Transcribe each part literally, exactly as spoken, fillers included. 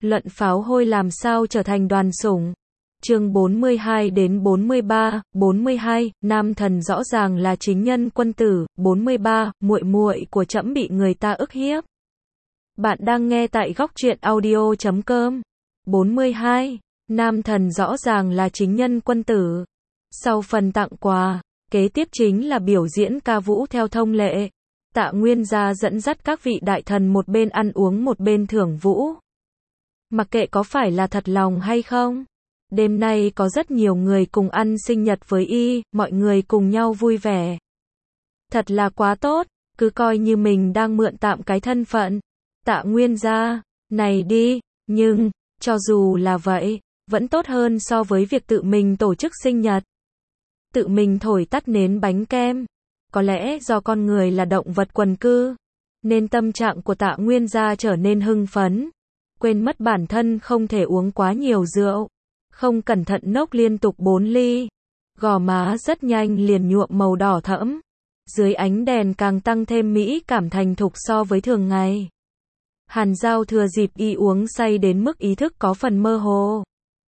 Luận pháo hôi làm sao trở thành đoàn sủng. Chương bốn mươi hai đến bốn mươi ba, bốn mươi hai, nam thần rõ ràng là chính nhân quân tử, bốn mươi ba, muội muội của trẫm bị người ta ức hiếp. Bạn đang nghe tại góc truyện audio chấm com. bốn mươi hai, nam thần rõ ràng là chính nhân quân tử. Sau phần tặng quà, kế tiếp chính là biểu diễn ca vũ theo thông lệ. Tạ Nguyên gia dẫn dắt các vị đại thần một bên ăn uống một bên thưởng vũ. Mặc kệ có phải là thật lòng hay không, đêm nay có rất nhiều người cùng ăn sinh nhật với y, mọi người cùng nhau vui vẻ. Thật là quá tốt, cứ coi như mình đang mượn tạm cái thân phận Tạ Nguyên gia này đi, nhưng cho dù là vậy, vẫn tốt hơn so với việc tự mình tổ chức sinh nhật. Tự mình thổi tắt nến bánh kem. Có lẽ do con người là động vật quần cư, nên tâm trạng của Tạ Nguyên gia trở nên hưng phấn, quên mất bản thân không thể uống quá nhiều rượu, không cẩn thận nốc liên tục bốn ly, gò má rất nhanh liền nhuộm màu đỏ thẫm, dưới ánh đèn càng tăng thêm mỹ cảm thành thục so với thường ngày. Hàn Giao thừa dịp y uống say đến mức ý thức có phần mơ hồ,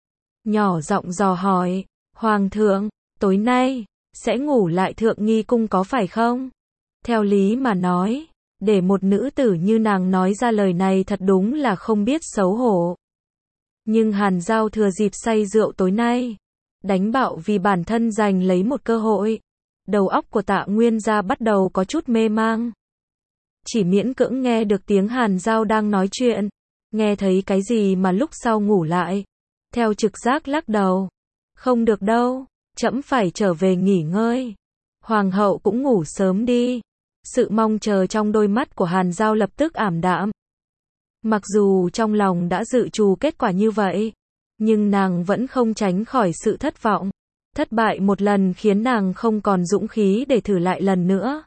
nhỏ giọng dò hỏi, Hoàng thượng, tối nay sẽ ngủ lại Thượng Nghi cung có phải không? Theo lý mà nói, để một nữ tử như nàng nói ra lời này thật đúng là không biết xấu hổ. Nhưng Hàn Giao thừa dịp say rượu tối nay, đánh bạo vì bản thân giành lấy một cơ hội. Đầu óc của Tạ Nguyên gia bắt đầu có chút mê mang. Chỉ miễn cưỡng nghe được tiếng Hàn Giao đang nói chuyện, nghe thấy cái gì mà lúc sau ngủ lại. Theo trực giác lắc đầu, không được đâu, trẫm phải trở về nghỉ ngơi. Hoàng hậu cũng ngủ sớm đi. Sự mong chờ trong đôi mắt của Hàn Giao lập tức ảm đạm. Mặc dù trong lòng đã dự trù kết quả như vậy, nhưng nàng vẫn không tránh khỏi sự thất vọng. Thất bại một lần khiến nàng không còn dũng khí để thử lại lần nữa.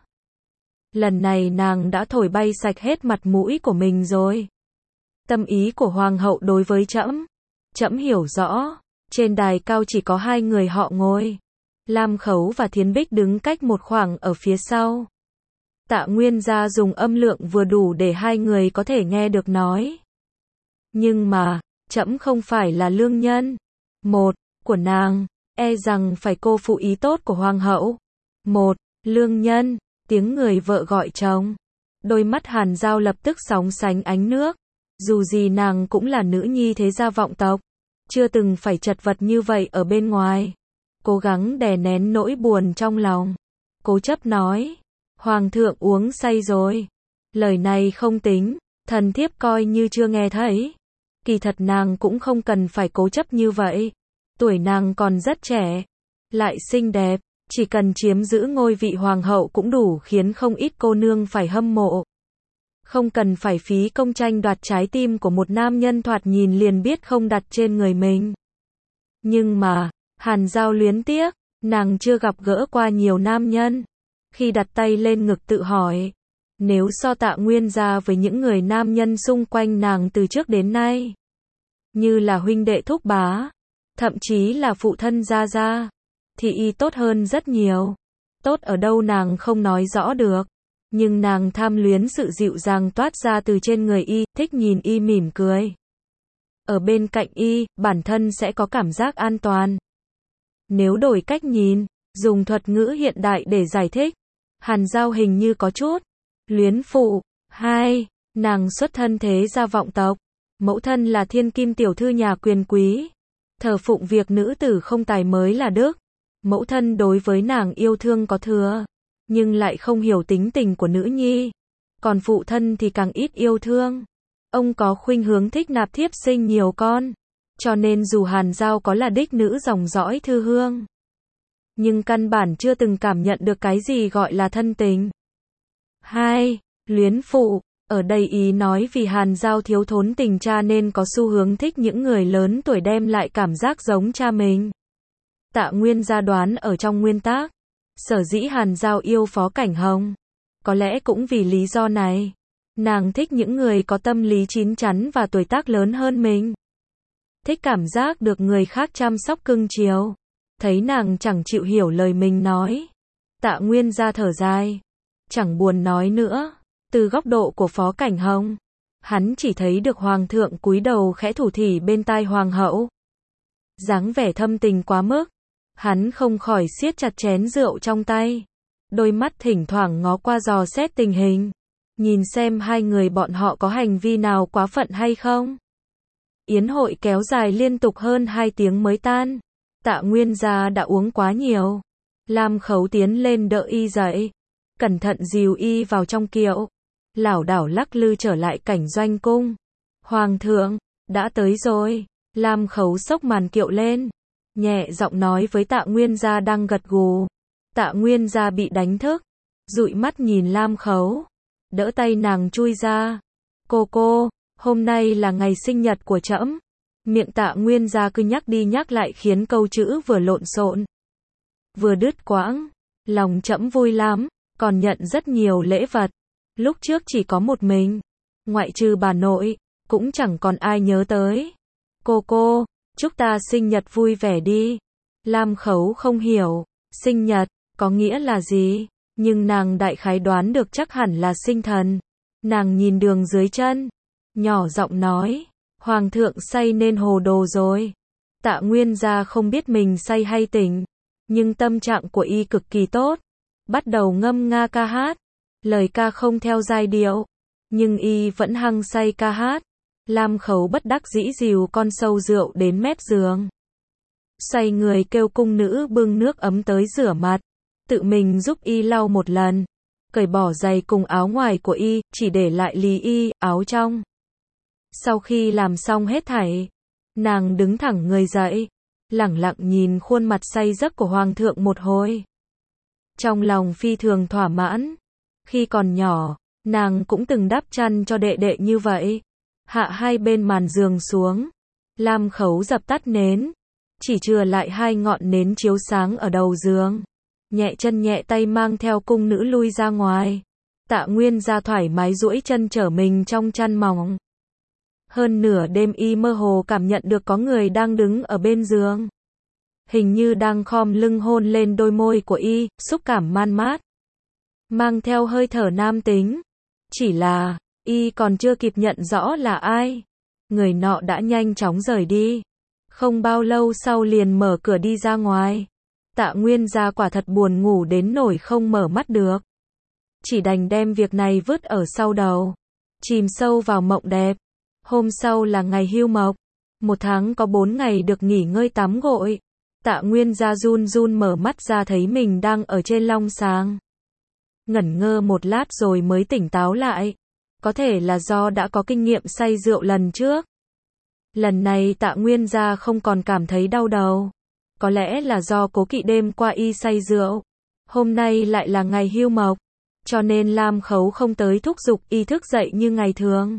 Lần này nàng đã thổi bay sạch hết mặt mũi của mình rồi. Tâm ý của Hoàng hậu đối với trẫm, trẫm hiểu rõ. Trên đài cao chỉ có hai người họ ngồi. Lam Khấu và Thiến Bích đứng cách một khoảng ở phía sau. Tạ Nguyên gia dùng âm lượng vừa đủ để hai người có thể nghe được nói. Nhưng mà, trẫm không phải là lương nhân. Một, của nàng, e rằng phải cô phụ ý tốt của Hoàng hậu. Một, lương nhân, tiếng người vợ gọi chồng. Đôi mắt Hàn Giao lập tức sóng sánh ánh nước. Dù gì nàng cũng là nữ nhi thế gia vọng tộc, chưa từng phải chật vật như vậy ở bên ngoài. Cố gắng đè nén nỗi buồn trong lòng. Cố chấp nói, Hoàng thượng uống say rồi. Lời này không tính, thần thiếp coi như chưa nghe thấy. Kỳ thật nàng cũng không cần phải cố chấp như vậy. Tuổi nàng còn rất trẻ, lại xinh đẹp, chỉ cần chiếm giữ ngôi vị hoàng hậu cũng đủ khiến không ít cô nương phải hâm mộ. Không cần phải phí công tranh đoạt trái tim của một nam nhân thoạt nhìn liền biết không đặt trên người mình. Nhưng mà, Hàn Giao luyến tiếc, nàng chưa gặp gỡ qua nhiều nam nhân. Khi đặt tay lên ngực tự hỏi, nếu so Tạ Nguyên gia với những người nam nhân xung quanh nàng từ trước đến nay, như là huynh đệ thúc bá, thậm chí là phụ thân gia gia, thì y tốt hơn rất nhiều. Tốt ở đâu nàng không nói rõ được. Nhưng nàng tham luyến sự dịu dàng toát ra từ trên người y, thích nhìn y mỉm cười. Ở bên cạnh y, bản thân sẽ có cảm giác an toàn. Nếu đổi cách nhìn, dùng thuật ngữ hiện đại để giải thích, Hàn Giao hình như có chút luyến phụ. Hai, nàng xuất thân thế gia vọng tộc, mẫu thân là thiên kim tiểu thư nhà quyền quý, thờ phụng việc nữ tử không tài mới là đức. Mẫu thân đối với nàng yêu thương có thừa, nhưng lại không hiểu tính tình của nữ nhi. Còn phụ thân thì càng ít yêu thương. Ông có khuynh hướng thích nạp thiếp sinh nhiều con. Cho nên dù Hàn Giao có là đích nữ dòng dõi thư hương, nhưng căn bản chưa từng cảm nhận được cái gì gọi là thân tình. Hai, luyến phụ. Ở đây ý nói vì Hàn Giao thiếu thốn tình cha nên có xu hướng thích những người lớn tuổi đem lại cảm giác giống cha mình. Tạ Nguyên gia đoán ở trong nguyên tác, sở dĩ Hàn Giao yêu Phó Cảnh Hồng, có lẽ cũng vì lý do này. Nàng thích những người có tâm lý chín chắn và tuổi tác lớn hơn mình. Thích cảm giác được người khác chăm sóc cưng chiều. Thấy nàng chẳng chịu hiểu lời mình nói, Tạ Nguyên gia thở dài, chẳng buồn nói nữa. Từ góc độ của Phó Cảnh Hồng, hắn chỉ thấy được hoàng thượng cúi đầu khẽ thủ thỉ bên tai hoàng hậu. Dáng vẻ thâm tình quá mức, hắn không khỏi siết chặt chén rượu trong tay, đôi mắt thỉnh thoảng ngó qua dò xét tình hình, nhìn xem hai người bọn họ có hành vi nào quá phận hay không. Yến hội kéo dài liên tục hơn hai tiếng mới tan. Tạ Nguyên gia đã uống quá nhiều. Lam Khấu tiến lên đỡ y dậy, cẩn thận dìu y vào trong kiệu, lảo đảo lắc lư trở lại cảnh doanh cung. Hoàng thượng, đã tới rồi. Lam Khấu xốc màn kiệu lên, nhẹ giọng nói với Tạ Nguyên gia đang gật gù. Tạ Nguyên gia bị đánh thức, dụi mắt nhìn Lam Khấu, đỡ tay nàng chui ra. Cô cô, hôm nay là ngày sinh nhật của trẫm. Miệng Tạ Nguyên gia cứ nhắc đi nhắc lại khiến câu chữ vừa lộn xộn, vừa đứt quãng. Lòng trẫm vui lắm, còn nhận rất nhiều lễ vật. Lúc trước chỉ có một mình, ngoại trừ bà nội, cũng chẳng còn ai nhớ tới. Cô cô, chúc ta sinh nhật vui vẻ đi. Lam Khấu không hiểu, sinh nhật, có nghĩa là gì, nhưng nàng đại khái đoán được chắc hẳn là sinh thần. Nàng nhìn đường dưới chân, nhỏ giọng nói, Hoàng thượng say nên hồ đồ rồi. Tạ Nguyên gia không biết mình say hay tỉnh, nhưng tâm trạng của y cực kỳ tốt. Bắt đầu ngâm nga ca hát, lời ca không theo giai điệu, nhưng y vẫn hăng say ca hát. Lam Khấu bất đắc dĩ dìu con sâu rượu đến mép giường, xoay người kêu cung nữ bưng nước ấm tới rửa mặt, tự mình giúp y lau một lần, cởi bỏ giày cùng áo ngoài của y, chỉ để lại lì y, áo trong. Sau khi làm xong hết thảy, nàng đứng thẳng người dậy, lẳng lặng nhìn khuôn mặt say giấc của hoàng thượng một hồi. Trong lòng phi thường thỏa mãn. Khi còn nhỏ, nàng cũng từng đắp chăn cho đệ đệ như vậy. Hạ hai bên màn giường xuống, Lam Khấu dập tắt nến, chỉ chừa lại hai ngọn nến chiếu sáng ở đầu giường. Nhẹ chân nhẹ tay mang theo cung nữ lui ra ngoài. Tạ Nguyên gia thoải mái duỗi chân trở mình trong chăn mỏng. Hơn nửa đêm y mơ hồ cảm nhận được có người đang đứng ở bên giường. Hình như đang khom lưng hôn lên đôi môi của y, xúc cảm man mát, mang theo hơi thở nam tính. Chỉ là, y còn chưa kịp nhận rõ là ai, người nọ đã nhanh chóng rời đi. Không bao lâu sau liền mở cửa đi ra ngoài. Tạ Nguyên gia quả thật buồn ngủ đến nỗi không mở mắt được, chỉ đành đem việc này vứt ở sau đầu, chìm sâu vào mộng đẹp. Hôm sau là ngày hưu mộc, một tháng có bốn ngày được nghỉ ngơi tắm gội. Tạ Nguyên gia run run mở mắt ra thấy mình đang ở trên long sàng, ngẩn ngơ một lát rồi mới tỉnh táo lại. Có thể là do đã có kinh nghiệm say rượu lần trước. Lần này Tạ Nguyên gia không còn cảm thấy đau đầu. Có lẽ là do cố kỵ đêm qua y say rượu, hôm nay lại là ngày hưu mộc, cho nên Lam Khấu không tới thúc giục y thức dậy như ngày thường.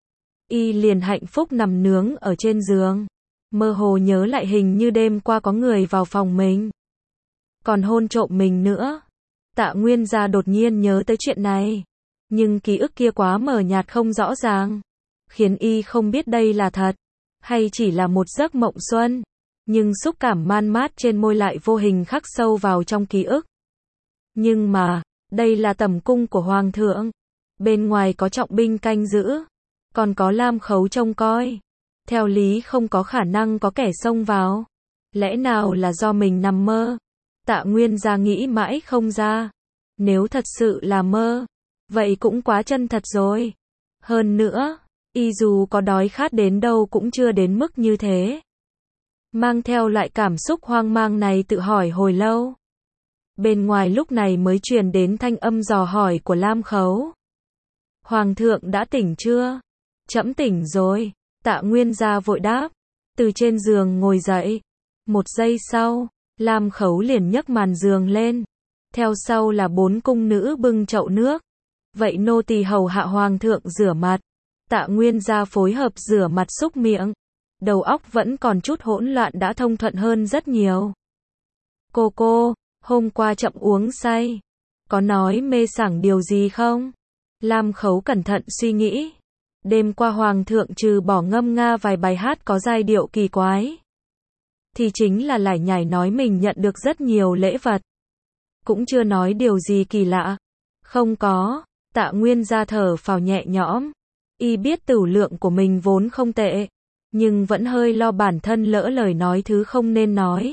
Y liền hạnh phúc nằm nướng ở trên giường, mơ hồ nhớ lại hình như đêm qua có người vào phòng mình, còn hôn trộm mình nữa. Tạ Nguyên gia đột nhiên nhớ tới chuyện này, nhưng ký ức kia quá mờ nhạt không rõ ràng, khiến y không biết đây là thật, hay chỉ là một giấc mộng xuân. Nhưng xúc cảm man mát trên môi lại vô hình khắc sâu vào trong ký ức. Nhưng mà, đây là tẩm cung của Hoàng thượng. Bên ngoài có trọng binh canh giữ, còn có Lam Khấu trông coi. Theo lý không có khả năng có kẻ xông vào. Lẽ nào là do mình nằm mơ? Tạ Nguyên gia nghĩ mãi không ra. Nếu thật sự là mơ, vậy cũng quá chân thật rồi. Hơn nữa, y dù có đói khát đến đâu cũng chưa đến mức như thế. Mang theo lại cảm xúc hoang mang này tự hỏi hồi lâu. Bên ngoài lúc này mới truyền đến thanh âm dò hỏi của Lam Khấu. Hoàng thượng đã tỉnh chưa? Trẫm tỉnh rồi. Tạ Nguyên gia vội đáp. Từ trên giường ngồi dậy. Một giây sau, Lam Khấu liền nhấc màn giường lên. Theo sau là bốn cung nữ bưng chậu nước. Vậy nô tỳ hầu hạ hoàng thượng rửa mặt. Tạ Nguyên gia phối hợp rửa mặt xúc miệng. Đầu óc vẫn còn chút hỗn loạn đã thông thuận hơn rất nhiều. Cô cô, hôm qua chậm uống say, có nói mê sảng điều gì không? Lam Khấu cẩn thận suy nghĩ. Đêm qua hoàng thượng trừ bỏ ngâm nga vài bài hát có giai điệu kỳ quái, thì chính là lải nhải nói mình nhận được rất nhiều lễ vật. Cũng chưa nói điều gì kỳ lạ. Không có. Tạ Nguyên gia thở phào nhẹ nhõm. Y biết tửu lượng của mình vốn không tệ, nhưng vẫn hơi lo bản thân lỡ lời nói thứ không nên nói.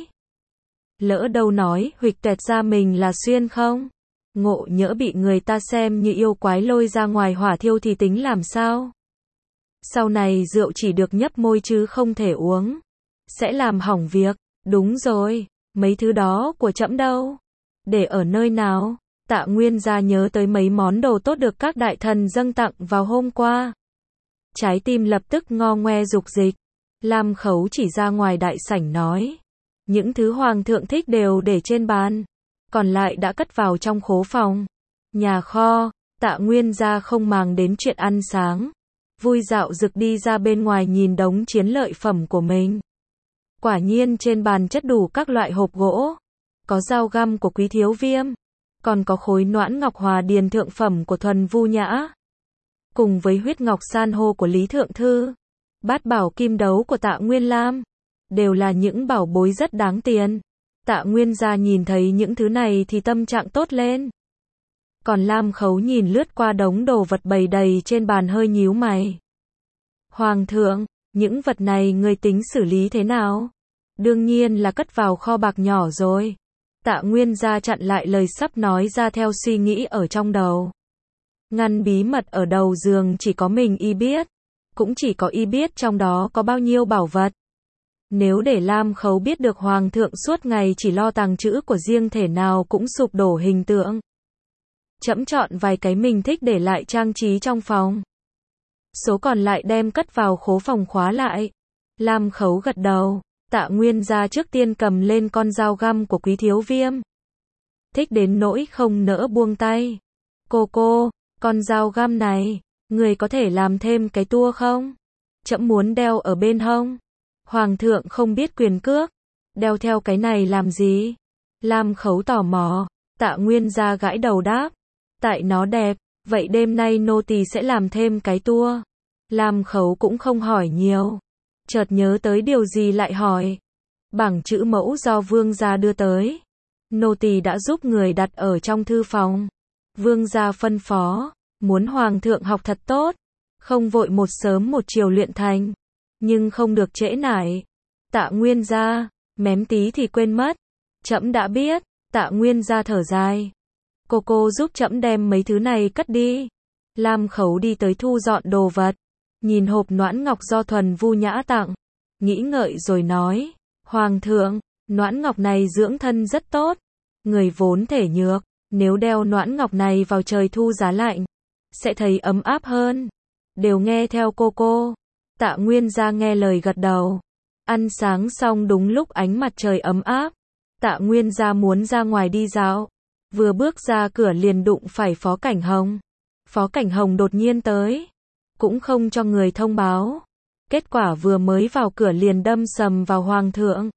Lỡ đâu nói huỵch toẹt ra mình là xuyên không? Ngộ nhỡ bị người ta xem như yêu quái lôi ra ngoài hỏa thiêu thì tính làm sao? Sau này rượu chỉ được nhấp môi chứ không thể uống. Sẽ làm hỏng việc. Đúng rồi, mấy thứ đó của trẫm đâu? Để ở nơi nào? Tạ Nguyên gia nhớ tới mấy món đồ tốt được các đại thần dâng tặng vào hôm qua. Trái tim lập tức ngo ngoe dục dịch. Lam Khấu chỉ ra ngoài đại sảnh nói. Những thứ hoàng thượng thích đều để trên bàn. Còn lại đã cất vào trong khố phòng. Nhà kho, Tạ Nguyên gia không màng đến chuyện ăn sáng. Vui dạo rực đi ra bên ngoài nhìn đống chiến lợi phẩm của mình. Quả nhiên trên bàn chất đủ các loại hộp gỗ. Có dao găm của Quý Thiếu Viêm. Còn có khối noãn ngọc hòa điền thượng phẩm của Thuần Vu Nhã. Cùng với huyết ngọc san hô của Lý Thượng Thư. Bát bảo kim đấu của Tạ Nguyên Lam. Đều là những bảo bối rất đáng tiền. Tạ Nguyên gia nhìn thấy những thứ này thì tâm trạng tốt lên. Còn Lam Khấu nhìn lướt qua đống đồ vật bày đầy trên bàn hơi nhíu mày. Hoàng thượng, những vật này người tính xử lý thế nào? Đương nhiên là cất vào kho bạc nhỏ rồi. Tạ Nguyên gia chặn lại lời sắp nói ra theo suy nghĩ ở trong đầu. Ngăn bí mật ở đầu giường chỉ có mình y biết. Cũng chỉ có y biết trong đó có bao nhiêu bảo vật. Nếu để Lam Khấu biết được Hoàng thượng suốt ngày chỉ lo tàng trữ của riêng thể nào cũng sụp đổ hình tượng. Trẫm chọn vài cái mình thích để lại trang trí trong phòng. Số còn lại đem cất vào khố phòng khóa lại. Lam Khấu gật đầu. Tạ Nguyên gia trước tiên cầm lên con dao găm của Quý Thiếu Viêm. Thích đến nỗi không nỡ buông tay. Cô cô, con dao găm này, người có thể làm thêm cái tua không? Trẫm muốn đeo ở bên hông. Hoàng thượng không biết quyền cước. Đeo theo cái này làm gì? Lam Khấu tò mò. Tạ Nguyên gia gãi đầu đáp. Tại nó đẹp, vậy đêm nay nô tỳ sẽ làm thêm cái tua. Lam Khấu cũng không hỏi nhiều. Chợt nhớ tới điều gì lại hỏi. Bảng chữ mẫu do vương gia đưa tới. Nô tỳ đã giúp người đặt ở trong thư phòng. Vương gia phân phó, muốn hoàng thượng học thật tốt. Không vội một sớm một chiều luyện thành. Nhưng không được trễ nải. Tạ Nguyên gia, mém tí thì quên mất. Trẫm đã biết. Tạ Nguyên gia thở dài. Cô cô giúp trẫm đem mấy thứ này cất đi. Lam Khấu đi tới thu dọn đồ vật. Nhìn hộp noãn ngọc do Thuần Vu Nhã tặng. Nghĩ ngợi rồi nói. Hoàng thượng, noãn ngọc này dưỡng thân rất tốt. Người vốn thể nhược. Nếu đeo noãn ngọc này vào trời thu giá lạnh. Sẽ thấy ấm áp hơn. Đều nghe theo cô cô. Tạ Nguyên gia nghe lời gật đầu. Ăn sáng xong đúng lúc ánh mặt trời ấm áp. Tạ Nguyên gia muốn ra ngoài đi dạo. Vừa bước ra cửa liền đụng phải Phó Cảnh Hồng. Phó Cảnh Hồng đột nhiên tới. Cũng không cho người thông báo. Kết quả vừa mới vào cửa liền đâm sầm vào Hoàng thượng.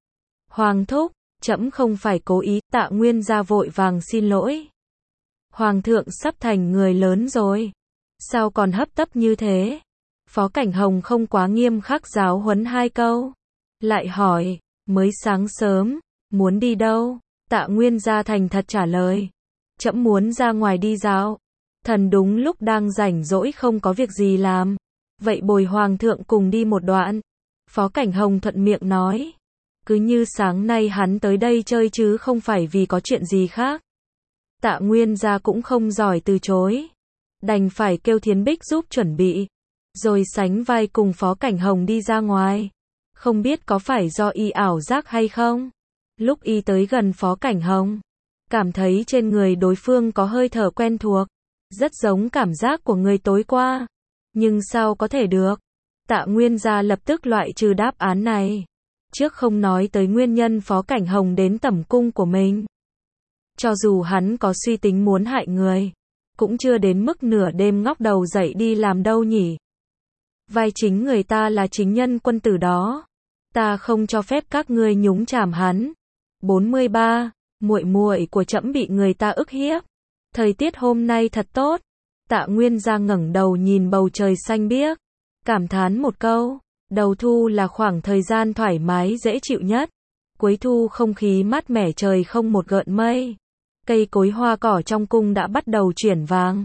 Hoàng thúc, trẫm không phải cố ý. Tạ Nguyên gia vội vàng xin lỗi. Hoàng thượng sắp thành người lớn rồi. Sao còn hấp tấp như thế? Phó Cảnh Hồng không quá nghiêm khắc giáo huấn hai câu. Lại hỏi, mới sáng sớm, muốn đi đâu? Tạ Nguyên gia thành thật trả lời. Trẫm muốn ra ngoài đi dạo. Thần đúng lúc đang rảnh rỗi không có việc gì làm. Vậy bồi hoàng thượng cùng đi một đoạn. Phó Cảnh Hồng thuận miệng nói. Cứ như sáng nay hắn tới đây chơi chứ không phải vì có chuyện gì khác. Tạ Nguyên gia cũng không giỏi từ chối. Đành phải kêu Thiến Bích giúp chuẩn bị. Rồi sánh vai cùng Phó Cảnh Hồng đi ra ngoài. Không biết có phải do y ảo giác hay không? Lúc y tới gần Phó Cảnh Hồng, cảm thấy trên người đối phương có hơi thở quen thuộc. Rất giống cảm giác của người tối qua. Nhưng sao có thể được? Tạ Nguyên gia lập tức loại trừ đáp án này. Trước không nói tới nguyên nhân Phó Cảnh Hồng đến tẩm cung của mình. Cho dù hắn có suy tính muốn hại người, cũng chưa đến mức nửa đêm ngóc đầu dậy đi làm đâu nhỉ. Vai chính người ta là chính nhân quân tử đó. Ta không cho phép các ngươi nhúng chàm hắn. bốn mươi ba. Muội muội của trẫm bị người ta ức hiếp. Thời tiết hôm nay thật tốt. Tạ Nguyên gia ngẩng đầu nhìn bầu trời xanh biếc, cảm thán một câu. Đầu thu là khoảng thời gian thoải mái dễ chịu nhất. Cuối thu không khí mát mẻ, trời không một gợn mây. Cây cối hoa cỏ trong cung đã bắt đầu chuyển vàng.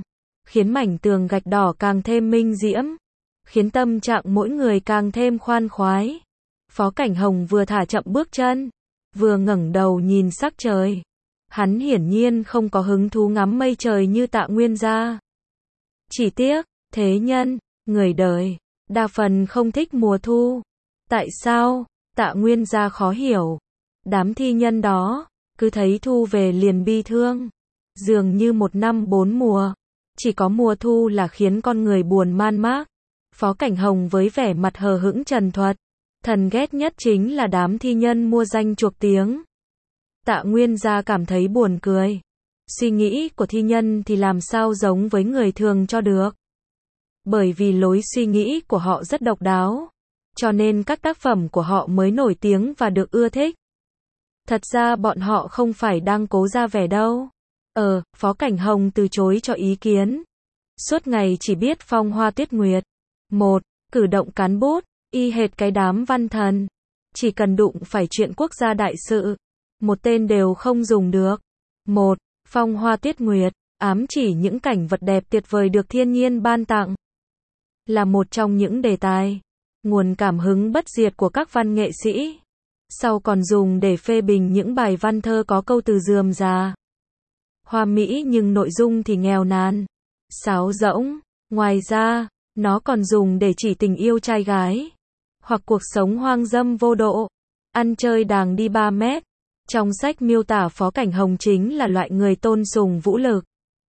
khiến mảnh tường gạch đỏ càng thêm minh diễm, khiến tâm trạng mỗi người càng thêm khoan khoái. Phó Cảnh Hồng vừa thả chậm bước chân, vừa ngẩng đầu nhìn sắc trời. Hắn hiển nhiên không có hứng thú ngắm mây trời như Tạ Nguyên gia. Chỉ tiếc, thế nhân, người đời, đa phần không thích mùa thu. Tại sao? Tạ Nguyên gia khó hiểu. Đám thi nhân đó, cứ thấy thu về liền bi thương. Dường như một năm bốn mùa, chỉ có mùa thu là khiến con người buồn man mác. Phó Cảnh Hồng với vẻ mặt hờ hững trần thuật. Thần ghét nhất chính là đám thi nhân mua danh chuộc tiếng. Tạ Nguyên gia cảm thấy buồn cười. Suy nghĩ của thi nhân thì làm sao giống với người thường cho được. Bởi vì lối suy nghĩ của họ rất độc đáo, cho nên các tác phẩm của họ mới nổi tiếng và được ưa thích. Thật ra bọn họ không phải đang cố ra vẻ đâu. Ờ, Phó Cảnh Hồng từ chối cho ý kiến. Suốt ngày chỉ biết phong hoa tuyết nguyệt. Một, cử động cán bút, y hệt cái đám văn thần. Chỉ cần đụng phải chuyện quốc gia đại sự, một tên đều không dùng được. Một, phong hoa tuyết nguyệt, ám chỉ những cảnh vật đẹp tuyệt vời được thiên nhiên ban tặng. Là một trong những đề tài, nguồn cảm hứng bất diệt của các văn nghệ sĩ. Sau còn dùng để phê bình những bài văn thơ có câu từ rườm rà, hoa mỹ nhưng nội dung thì nghèo nàn, sáo rỗng. Ngoài ra, nó còn dùng để chỉ tình yêu trai gái, hoặc cuộc sống hoang dâm vô độ, ăn chơi đàng đi ba mét. Trong sách miêu tả Phó Cảnh Hồng chính là loại người tôn sùng vũ lực.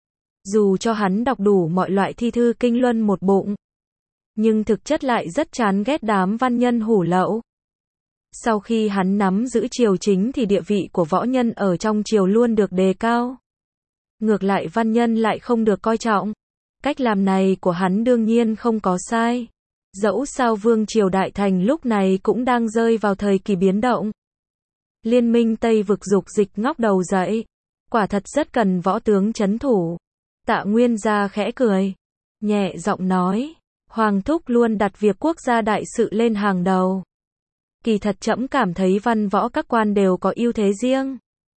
Dù cho hắn đọc đủ mọi loại thi thư kinh luân một bụng, nhưng thực chất lại rất chán ghét đám văn nhân hủ lậu. Sau khi hắn nắm giữ triều chính thì địa vị của võ nhân ở trong triều luôn được đề cao. Ngược lại văn nhân lại không được coi trọng. Cách làm này của hắn đương nhiên không có sai. Dẫu sao vương triều Đại Thành lúc này cũng đang rơi vào thời kỳ biến động. Liên minh Tây vực dục dịch ngóc đầu dậy. Quả thật rất cần võ tướng trấn thủ. Tạ Nguyên gia khẽ cười, nhẹ giọng nói, Hoàng thúc luôn đặt việc quốc gia đại sự lên hàng đầu. Kỳ thật trẫm cảm thấy văn võ các quan đều có ưu thế riêng.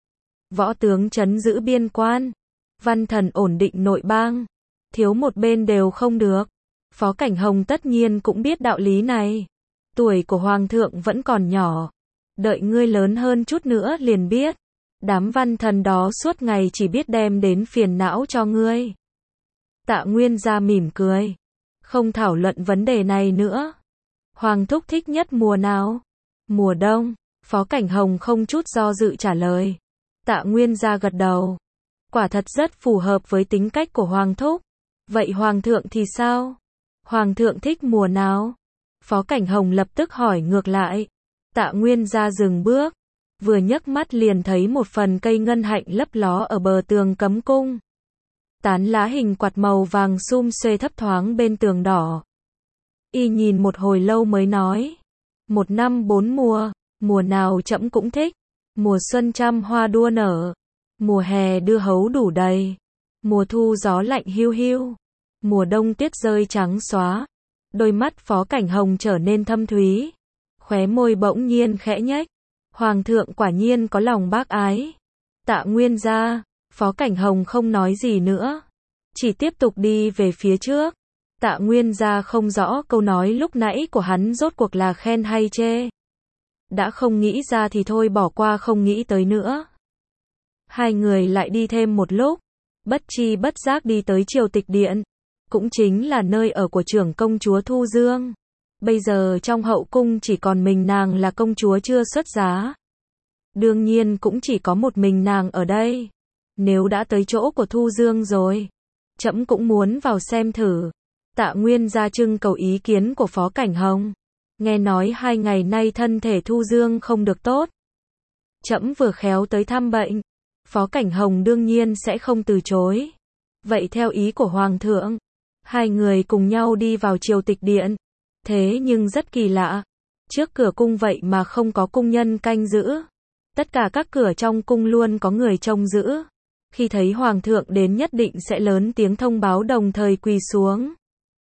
Võ tướng trấn giữ biên quan, văn thần ổn định nội bang, thiếu một bên đều không được. Phó Cảnh Hồng tất nhiên cũng biết đạo lý này. Tuổi của Hoàng thượng vẫn còn nhỏ, đợi ngươi lớn hơn chút nữa liền biết. Đám văn thần đó suốt ngày chỉ biết đem đến phiền não cho ngươi. Tạ Nguyên gia mỉm cười, không thảo luận vấn đề này nữa. Hoàng thúc thích nhất mùa nào? Mùa đông. Phó Cảnh Hồng không chút do dự trả lời. Tạ Nguyên gia gật đầu. Quả thật rất phù hợp với tính cách của Hoàng thúc. Vậy Hoàng thượng thì sao? Hoàng thượng thích mùa nào? Phó Cảnh Hồng lập tức hỏi ngược lại. Tạ Nguyên gia dừng bước, vừa nhấc mắt liền thấy một phần cây ngân hạnh lấp ló ở bờ tường cấm cung. Tán lá hình quạt màu vàng sum xuê thấp thoáng bên tường đỏ. Y nhìn một hồi lâu mới nói. Một năm bốn mùa, mùa nào trẫm cũng thích. Mùa xuân trăm hoa đua nở. Mùa hè đưa hấu đủ đầy. Mùa thu gió lạnh hiu hiu. Mùa đông tuyết rơi trắng xóa. Đôi mắt Phó Cảnh Hồng trở nên thâm thúy. Khóe môi bỗng nhiên khẽ nhếch. Hoàng thượng quả nhiên có lòng bác ái. Tạ Nguyên gia. Phó Cảnh Hồng không nói gì nữa, chỉ tiếp tục đi về phía trước. Tạ Nguyên gia không rõ câu nói lúc nãy của hắn rốt cuộc là khen hay chê. Đã không nghĩ ra thì thôi bỏ qua không nghĩ tới nữa. Hai người lại đi thêm một lúc, bất chi bất giác đi tới Triều Tịch Điện, cũng chính là nơi ở của trưởng công chúa Thu Dương. Bây giờ trong hậu cung chỉ còn mình nàng là công chúa chưa xuất giá. Đương nhiên cũng chỉ có một mình nàng ở đây. Nếu đã tới chỗ của Thu Dương rồi, trẫm cũng muốn vào xem thử. Tạ Nguyên gia trưng cầu ý kiến của Phó Cảnh Hồng. Nghe nói hai ngày nay thân thể Thu Dương không được tốt. Trẫm vừa khéo tới thăm bệnh. Phó Cảnh Hồng đương nhiên sẽ không từ chối. Vậy theo ý của Hoàng thượng, hai người cùng nhau đi vào Triều Tịch Điện. Thế nhưng rất kỳ lạ, trước cửa cung vậy mà không có cung nhân canh giữ. Tất cả các cửa trong cung luôn có người trông giữ. Khi thấy Hoàng thượng đến nhất định sẽ lớn tiếng thông báo đồng thời quỳ xuống.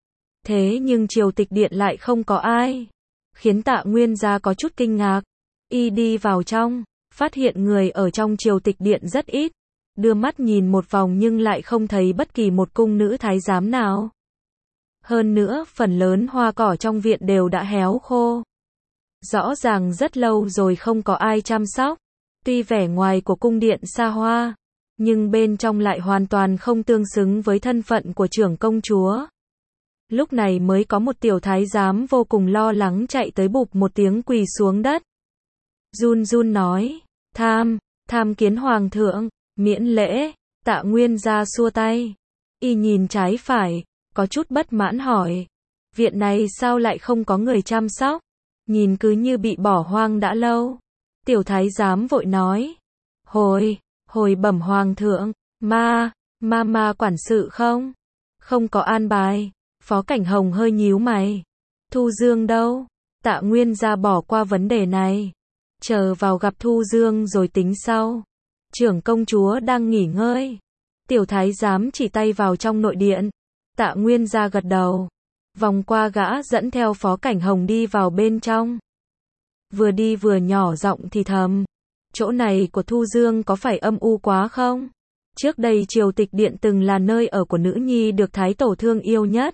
Thế nhưng Triều Tịch Điện lại không có ai, khiến Tạ Nguyên gia có chút kinh ngạc. Y đi vào trong, phát hiện người ở trong Triều Tịch Điện rất ít. đưa mắt nhìn một vòng nhưng lại không thấy bất kỳ một cung nữ thái giám nào. Hơn nữa, phần lớn hoa cỏ trong viện đều đã héo khô. Rõ ràng rất lâu rồi không có ai chăm sóc. Tuy vẻ ngoài của cung điện xa hoa, nhưng bên trong lại hoàn toàn không tương xứng với thân phận của trưởng công chúa. Lúc này mới có một tiểu thái giám vô cùng lo lắng chạy tới bụp một tiếng quỳ xuống đất. Run run nói, tham, tham kiến hoàng thượng, miễn lễ. Tạ Nguyên gia xua tay. Y nhìn trái phải, có chút bất mãn hỏi, viện này sao lại không có người chăm sóc? Nhìn cứ như bị bỏ hoang đã lâu. Tiểu thái giám vội nói, hồi, hồi bẩm hoàng thượng, ma, ma ma quản sự không? Không có an bài. Phó Cảnh Hồng hơi nhíu mày. Thu Dương đâu? Tạ Nguyên gia bỏ qua vấn đề này. Chờ vào gặp Thu Dương rồi tính sau. Trưởng công chúa đang nghỉ ngơi. Tiểu thái giám chỉ tay vào trong nội điện. Tạ Nguyên gia gật đầu. Vòng qua gã dẫn theo Phó Cảnh Hồng đi vào bên trong. Vừa đi vừa nhỏ giọng thì thầm. Chỗ này của Thu Dương có phải âm u quá không? Trước đây triều tịch điện từng là nơi ở của nữ nhi được thái tổ thương yêu nhất.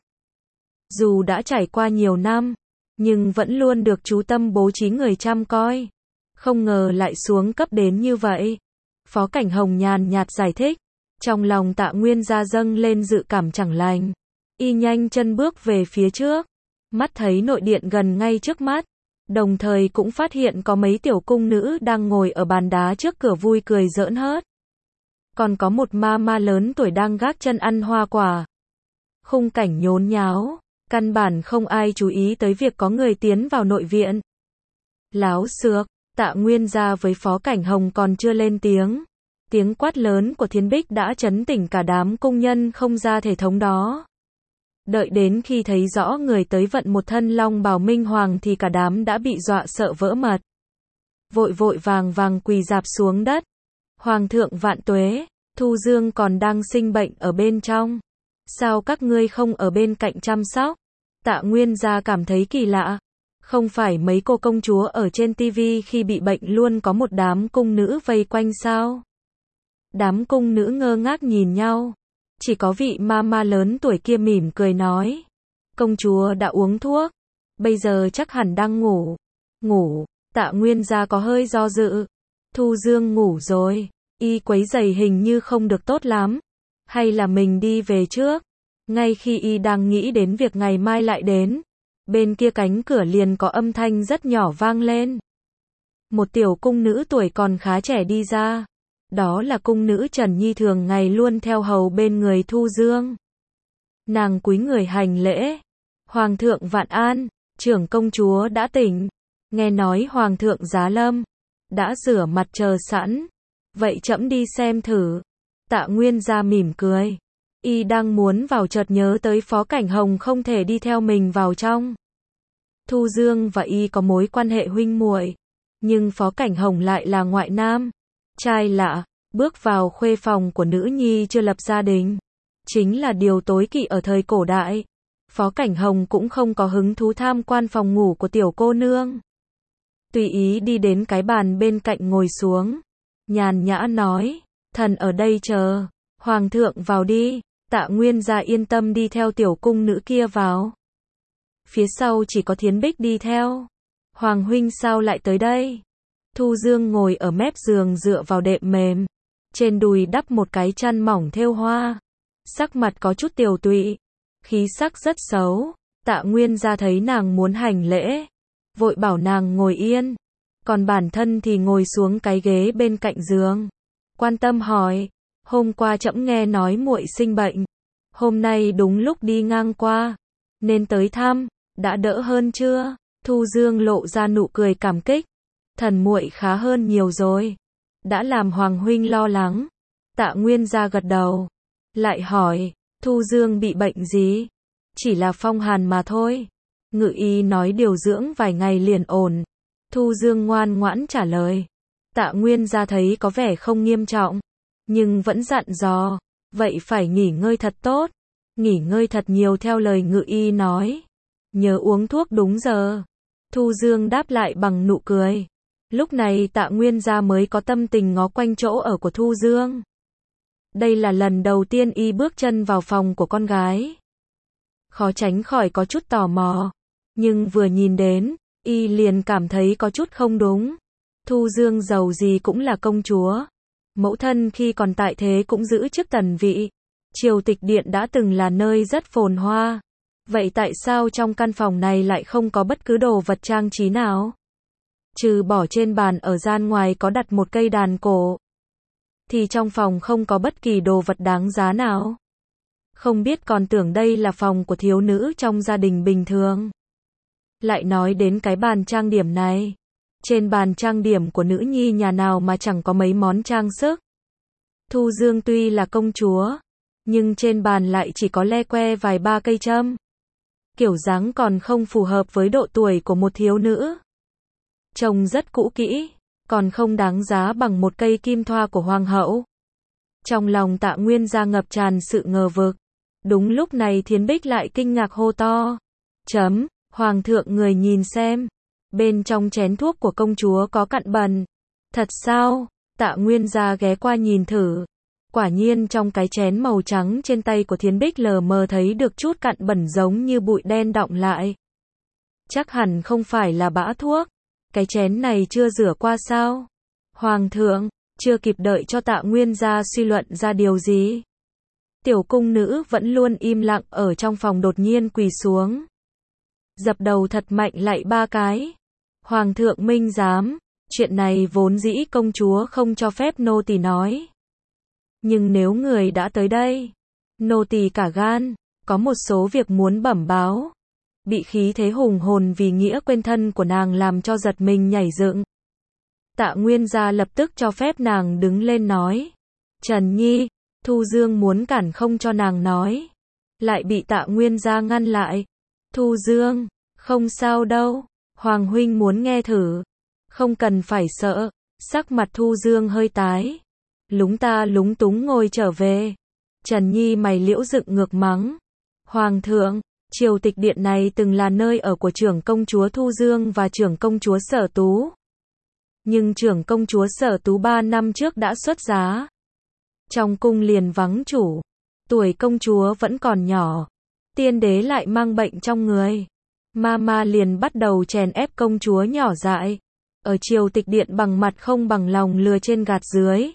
Dù đã trải qua nhiều năm, nhưng vẫn luôn được chú tâm bố trí người chăm coi. Không ngờ lại xuống cấp đến như vậy. Phó Cảnh Hồng nhàn nhạt giải thích. Trong lòng Tạ Nguyên gia dâng lên dự cảm chẳng lành. Y nhanh chân bước về phía trước. Mắt thấy nội điện gần ngay trước mắt. Đồng thời cũng phát hiện có mấy tiểu cung nữ đang ngồi ở bàn đá trước cửa vui cười giỡn hớt. Còn có một ma ma lớn tuổi đang gác chân ăn hoa quả. Khung cảnh nhốn nháo. Căn bản không ai chú ý tới việc có người tiến vào nội viện. Láo xược, Tạ Nguyên gia với Phó Cảnh Hồng còn chưa lên tiếng. Tiếng quát lớn của Thiên Bích đã chấn tỉnh cả đám cung nhân không ra thể thống đó. Đợi đến khi thấy rõ người tới vận một thân long bào minh hoàng thì cả đám đã bị dọa sợ vỡ mật. Vội vội vàng vàng quỳ rạp xuống đất. Hoàng thượng vạn tuế, Thu Dương còn đang sinh bệnh ở bên trong. Sao các ngươi không ở bên cạnh chăm sóc? Tạ Nguyên gia cảm thấy kỳ lạ. Không phải mấy cô công chúa ở trên tivi khi bị bệnh luôn có một đám cung nữ vây quanh sao? Đám cung nữ ngơ ngác nhìn nhau. Chỉ có vị ma ma lớn tuổi kia mỉm cười nói. Công chúa đã uống thuốc. Bây giờ chắc hẳn đang ngủ. Ngủ, Tạ Nguyên gia có hơi do dự. Thu Dương ngủ rồi. Y quấy rầy hình như không được tốt lắm. Hay là mình đi về trước? Ngay khi Y đang nghĩ đến việc ngày mai lại đến. Bên kia cánh cửa liền có âm thanh rất nhỏ vang lên. Một tiểu cung nữ tuổi còn khá trẻ đi ra. Đó là cung nữ Trần Nhi thường ngày luôn theo hầu bên người Thu Dương. Nàng cúi người hành lễ. Hoàng thượng vạn an, trưởng công chúa đã tỉnh. Nghe nói Hoàng thượng giá lâm. Đã rửa mặt chờ sẵn. Vậy trẫm đi xem thử. Tạ Nguyên gia mỉm cười. Y đang muốn vào chợt nhớ tới Phó Cảnh Hồng không thể đi theo mình vào trong. Thu Dương và Y có mối quan hệ huynh muội. Nhưng Phó Cảnh Hồng lại là ngoại nam. Trai lạ, bước vào khuê phòng của nữ nhi chưa lập gia đình. Chính là điều tối kỵ ở thời cổ đại. Phó Cảnh Hồng cũng không có hứng thú tham quan phòng ngủ của tiểu cô nương. Tùy ý đi đến cái bàn bên cạnh ngồi xuống. Nhàn nhã nói, thần ở đây chờ. Hoàng thượng vào đi. Tạ Nguyên gia yên tâm đi theo tiểu cung nữ kia vào. Phía sau chỉ có Thiến Bích đi theo. Hoàng huynh sao lại tới đây? Thu Dương ngồi ở mép giường dựa vào đệm mềm. Trên đùi đắp một cái chăn mỏng thêu hoa. Sắc mặt có chút tiều tụy. Khí sắc rất xấu. Tạ Nguyên gia thấy nàng muốn hành lễ. Vội bảo nàng ngồi yên. Còn bản thân thì ngồi xuống cái ghế bên cạnh giường. Quan tâm hỏi. Hôm qua trẫm nghe nói muội sinh bệnh. Hôm nay đúng lúc đi ngang qua. Nên tới thăm. Đã đỡ hơn chưa? Thu Dương lộ ra nụ cười cảm kích. Thần muội khá hơn nhiều rồi. Đã làm Hoàng huynh lo lắng. Tạ Nguyên gia gật đầu. Lại hỏi. Thu Dương bị bệnh gì? Chỉ là phong hàn mà thôi. Ngự y nói điều dưỡng vài ngày liền ổn. Thu Dương ngoan ngoãn trả lời. Tạ Nguyên gia thấy có vẻ không nghiêm trọng. Nhưng vẫn dặn dò. Vậy phải nghỉ ngơi thật tốt. Nghỉ ngơi thật nhiều theo lời ngự y nói. Nhớ uống thuốc đúng giờ. Thu Dương đáp lại bằng nụ cười. Lúc này Tạ Nguyên gia mới có tâm tình ngó quanh chỗ ở của Thu Dương. Đây là lần đầu tiên y bước chân vào phòng của con gái. Khó tránh khỏi có chút tò mò. Nhưng vừa nhìn đến, y liền cảm thấy có chút không đúng. Thu Dương giàu gì cũng là công chúa. Mẫu thân khi còn tại thế cũng giữ chức tần vị. Triều Tịch Điện đã từng là nơi rất phồn hoa. Vậy tại sao trong căn phòng này lại không có bất cứ đồ vật trang trí nào? Trừ bỏ trên bàn ở gian ngoài có đặt một cây đàn cổ, thì trong phòng không có bất kỳ đồ vật đáng giá nào. Không biết còn tưởng đây là phòng của thiếu nữ trong gia đình bình thường. Lại nói đến cái bàn trang điểm này. Trên bàn trang điểm của nữ nhi nhà nào mà chẳng có mấy món trang sức. Thu Dương tuy là công chúa, nhưng trên bàn lại chỉ có le que vài ba cây châm. Kiểu dáng còn không phù hợp với độ tuổi của một thiếu nữ. Trông rất cũ kỹ, còn không đáng giá bằng một cây kim thoa của hoàng hậu. Trong lòng Tạ Nguyên Gia ngập tràn sự ngờ vực. Đúng lúc này Thiến Bích lại kinh ngạc hô to. Chấm, hoàng thượng người nhìn xem. Bên trong chén thuốc của công chúa có cặn bẩn. Thật sao? Tạ Nguyên Gia ghé qua nhìn thử. Quả nhiên trong cái chén màu trắng trên tay của Thiến Bích lờ mờ thấy được chút cặn bẩn giống như bụi đen đọng lại. Chắc hẳn không phải là bã thuốc. Cái chén này chưa rửa qua sao? Hoàng thượng, chưa kịp đợi cho Tạ Nguyên Gia suy luận ra điều gì. Tiểu cung nữ vẫn luôn im lặng ở trong phòng đột nhiên quỳ xuống. Dập đầu thật mạnh lạy ba cái. Hoàng thượng minh giám, chuyện này vốn dĩ công chúa không cho phép nô tỳ nói. Nhưng nếu người đã tới đây, nô tỳ cả gan, có một số việc muốn bẩm báo. Bị khí thế hùng hồn vì nghĩa quên thân của nàng làm cho giật mình nhảy dựng. Tạ Nguyên Gia lập tức cho phép nàng đứng lên nói. Trần Nhi, Thu Dương muốn cản không cho nàng nói. Lại bị Tạ Nguyên Gia ngăn lại. Thu Dương, không sao đâu, Hoàng huynh muốn nghe thử. Không cần phải sợ, sắc mặt Thu Dương hơi tái. Lúng ta lúng túng ngồi trở về. Trần Nhi mày liễu dựng ngược mắng. Hoàng thượng, Triều Tịch Điện này từng là nơi ở của trưởng công chúa Thu Dương và trưởng công chúa Sở Tú. Nhưng trưởng công chúa Sở Tú ba năm trước đã xuất giá. Trong cung liền vắng chủ. Tuổi công chúa vẫn còn nhỏ. Tiên đế lại mang bệnh trong người. Mama liền bắt đầu chèn ép công chúa nhỏ dại. Ở Triều Tịch Điện bằng mặt không bằng lòng lừa trên gạt dưới.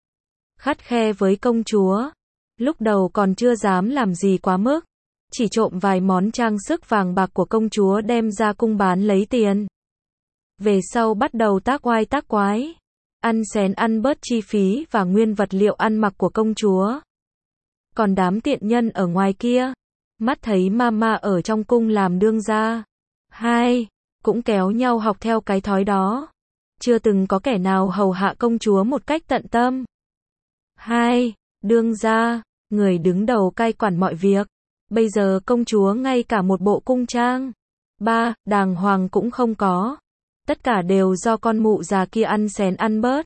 Khắt khe với công chúa. Lúc đầu còn chưa dám làm gì quá mức. Chỉ trộm vài món trang sức vàng bạc của công chúa đem ra cung bán lấy tiền. Về sau bắt đầu tác oai tác quái. Ăn xén ăn bớt chi phí và nguyên vật liệu ăn mặc của công chúa. Còn đám tiện nhân ở ngoài kia, mắt thấy mama ở trong cung làm đương gia. Hai, cũng kéo nhau học theo cái thói đó. Chưa từng có kẻ nào hầu hạ công chúa một cách tận tâm. Hai, đương gia, người đứng đầu cai quản mọi việc. Bây giờ công chúa ngay cả một bộ cung trang. Ba, đàng hoàng cũng không có. Tất cả đều do con mụ già kia ăn xén ăn bớt.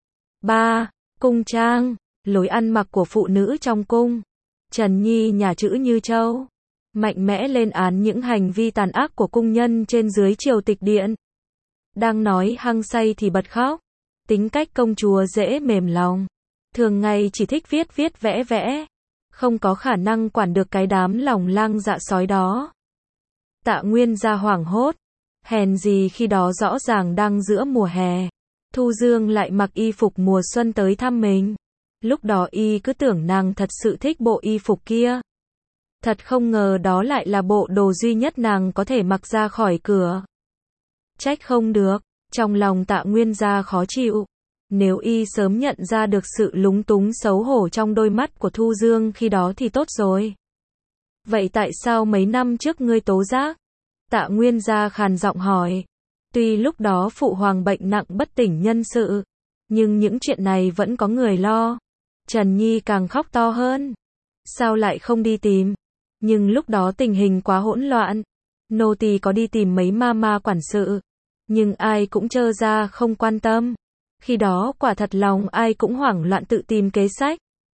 Ba, cung trang, lối ăn mặc của phụ nữ trong cung. Trần Nhi nhà chữ như châu. Mạnh mẽ lên án những hành vi tàn ác của cung nhân trên dưới Triều Tịch Điện. Đang nói hăng say thì bật khóc. Tính cách công chúa dễ mềm lòng. Thường ngày chỉ thích viết viết vẽ vẽ. Không có khả năng quản được cái đám lòng lang dạ sói đó. Tạ Nguyên Gia hoảng hốt. Hèn gì khi đó rõ ràng đang giữa mùa hè. Thu Dương lại mặc y phục mùa xuân tới thăm mình. Lúc đó y cứ tưởng nàng thật sự thích bộ y phục kia. Thật không ngờ đó lại là bộ đồ duy nhất nàng có thể mặc ra khỏi cửa. Trách không được, trong lòng Tạ Nguyên Gia khó chịu. Nếu y sớm nhận ra được sự lúng túng xấu hổ trong đôi mắt của Thu Dương khi đó thì tốt rồi. Vậy tại sao mấy năm trước ngươi tố giác? Tạ Nguyên Gia khàn giọng hỏi. Tuy lúc đó phụ hoàng bệnh nặng bất tỉnh nhân sự, nhưng những chuyện này vẫn có người lo. Trần Nhi càng khóc to hơn. Sao lại không đi tìm? Nhưng lúc đó tình hình quá hỗn loạn. Nô tỳ có đi tìm mấy mama quản sự, nhưng ai cũng trơ ra không quan tâm. Khi đó quả thật lòng ai cũng hoảng loạn tự tìm kế sách.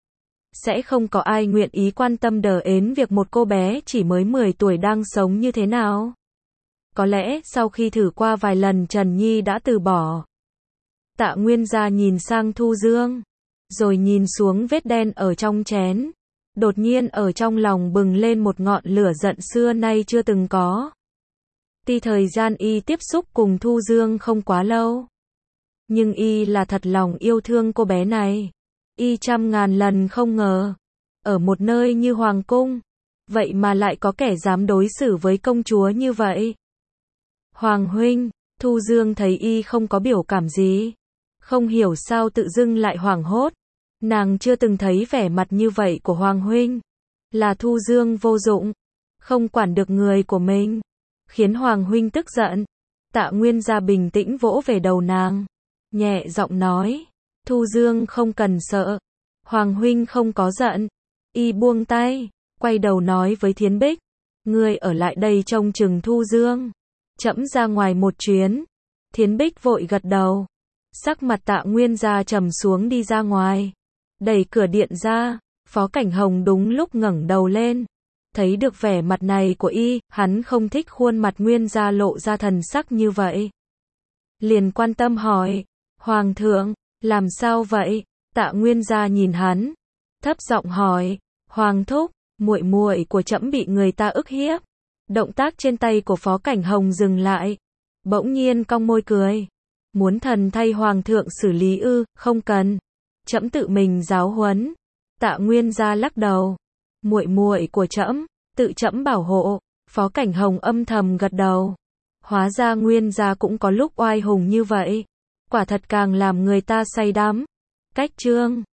Sẽ không có ai nguyện ý quan tâm đờ ến việc một cô bé chỉ mới mười tuổi đang sống như thế nào. Có lẽ sau khi thử qua vài lần Trần Nhi đã từ bỏ. Tạ Nguyên Gia nhìn sang Thu Dương. rồi nhìn xuống vết đen ở trong chén. Đột nhiên ở trong lòng bừng lên một ngọn lửa giận xưa nay chưa từng có. Tuy thời gian y tiếp xúc cùng Thu Dương không quá lâu, nhưng y là thật lòng yêu thương cô bé này. Y trăm ngàn lần không ngờ, ở một nơi như Hoàng Cung, vậy mà lại có kẻ dám đối xử với công chúa như vậy. Hoàng huynh, Thu Dương thấy y không có biểu cảm gì, không hiểu sao tự dưng lại hoảng hốt. Nàng chưa từng thấy vẻ mặt như vậy của Hoàng huynh. Là Thu Dương vô dụng, không quản được người của mình, khiến Hoàng huynh tức giận. Tạ Nguyên Gia bình tĩnh vỗ về đầu nàng, nhẹ giọng nói, Thu Dương không cần sợ, Hoàng huynh không có giận. Y buông tay, quay đầu nói với Thiến Bích, ngươi ở lại đây trông chừng Thu Dương, trẫm ra ngoài một chuyến. Thiến Bích vội gật đầu, sắc mặt Tạ Nguyên Gia trầm xuống đi ra ngoài, đẩy cửa điện ra. Phó Cảnh Hồng đúng lúc ngẩng đầu lên, thấy được vẻ mặt này của y, hắn không thích khuôn mặt Nguyên Gia lộ ra thần sắc như vậy, liền quan tâm hỏi, Hoàng thượng, làm sao vậy? Tạ Nguyên Gia nhìn hắn, thấp giọng hỏi, Hoàng thúc, muội muội của trẫm bị người ta ức hiếp. Động tác trên tay của Phó Cảnh Hồng dừng lại, bỗng nhiên cong môi cười, muốn thần thay Hoàng thượng xử lý ư? Không cần, trẫm tự mình giáo huấn. Tạ Nguyên Gia lắc đầu, muội muội của trẫm, tự trẫm bảo hộ. Phó Cảnh Hồng âm thầm gật đầu, hóa ra Nguyên Gia cũng có lúc oai hùng như vậy, quả thật càng làm người ta say đắm. Cách chương